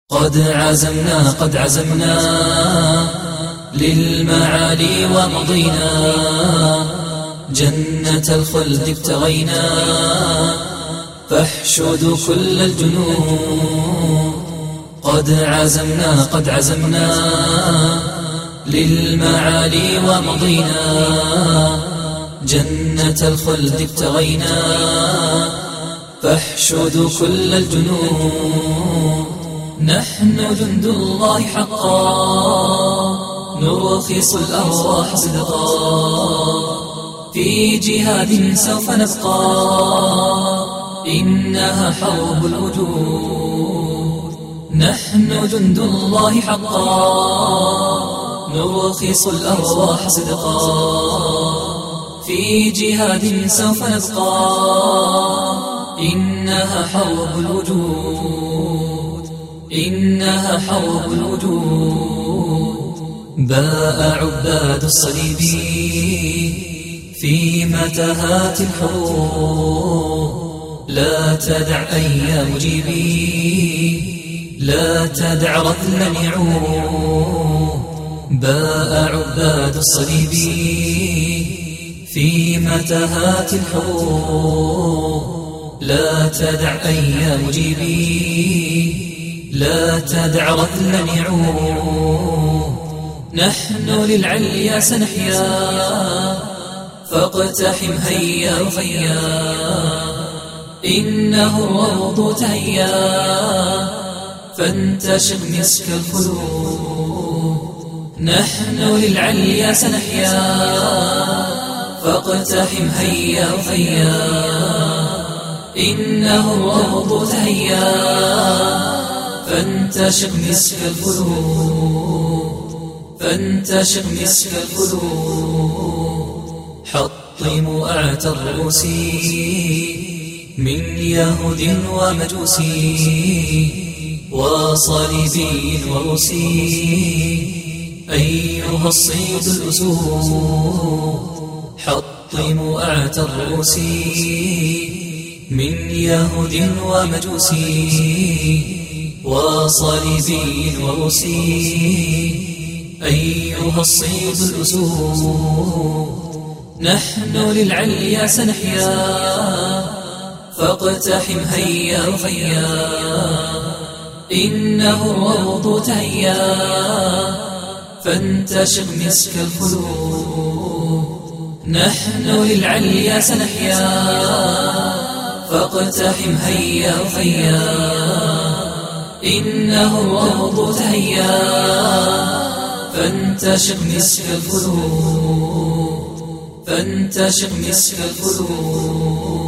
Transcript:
قد عزمنا للمعالي ومضينا، جنة الخلد ابتغينا، فاحشدوا كل الجنود. قد عزمنا للمعالي ومضينا، جنة الخلد ابتغينا، فاحشدوا كل الجنود. نحن جند الله حقا، نرخص الأرواح صدقا، في جهاد سوف نبقى، إنها حرب الوجود. نحن جند الله حقا، نرخص الأرواح صدقا، في جهاد سوف نبقى، إنها حرب الوجود، إنها حرب الوجود. باء عباد الصليب في متاهات الحروب، لا تدع أي مجيبي، لا تدع رذلا يعود. باء عباد الصليب في متاهات الحروب، لا تدع أي مجيبي، لا تدع رذلا يعود. نحن للعليا سنحيا، فاقتحم هيا وفيا، إنه الروض تهيا، فانتشق مسك الخلود. نحن للعليا سنحيا، فاقتحم هيا وفيا، إنه الروض تهيا، فانتشق مسك الخلود، فانتشق مسك الخلود. حطموا أعتى الرؤوس من يهود ومجوس، وصليبي وروسي، أيها الصيد الأسود. حطموا أعتى الرؤوس من يهود ومجوس، وصليبي وروسي، أيها الصيد الأسود. نحن للعليا سنحيا، فاقتحم هيا وفيا، إنه الروض تهيا، فانتشق مسك الخلود. نحن للعليا سنحيا، فاقتحم هيا وفيا، إنه الروض تهيا، فانتشق مسك الخلود، فانتشق مسك الخلود.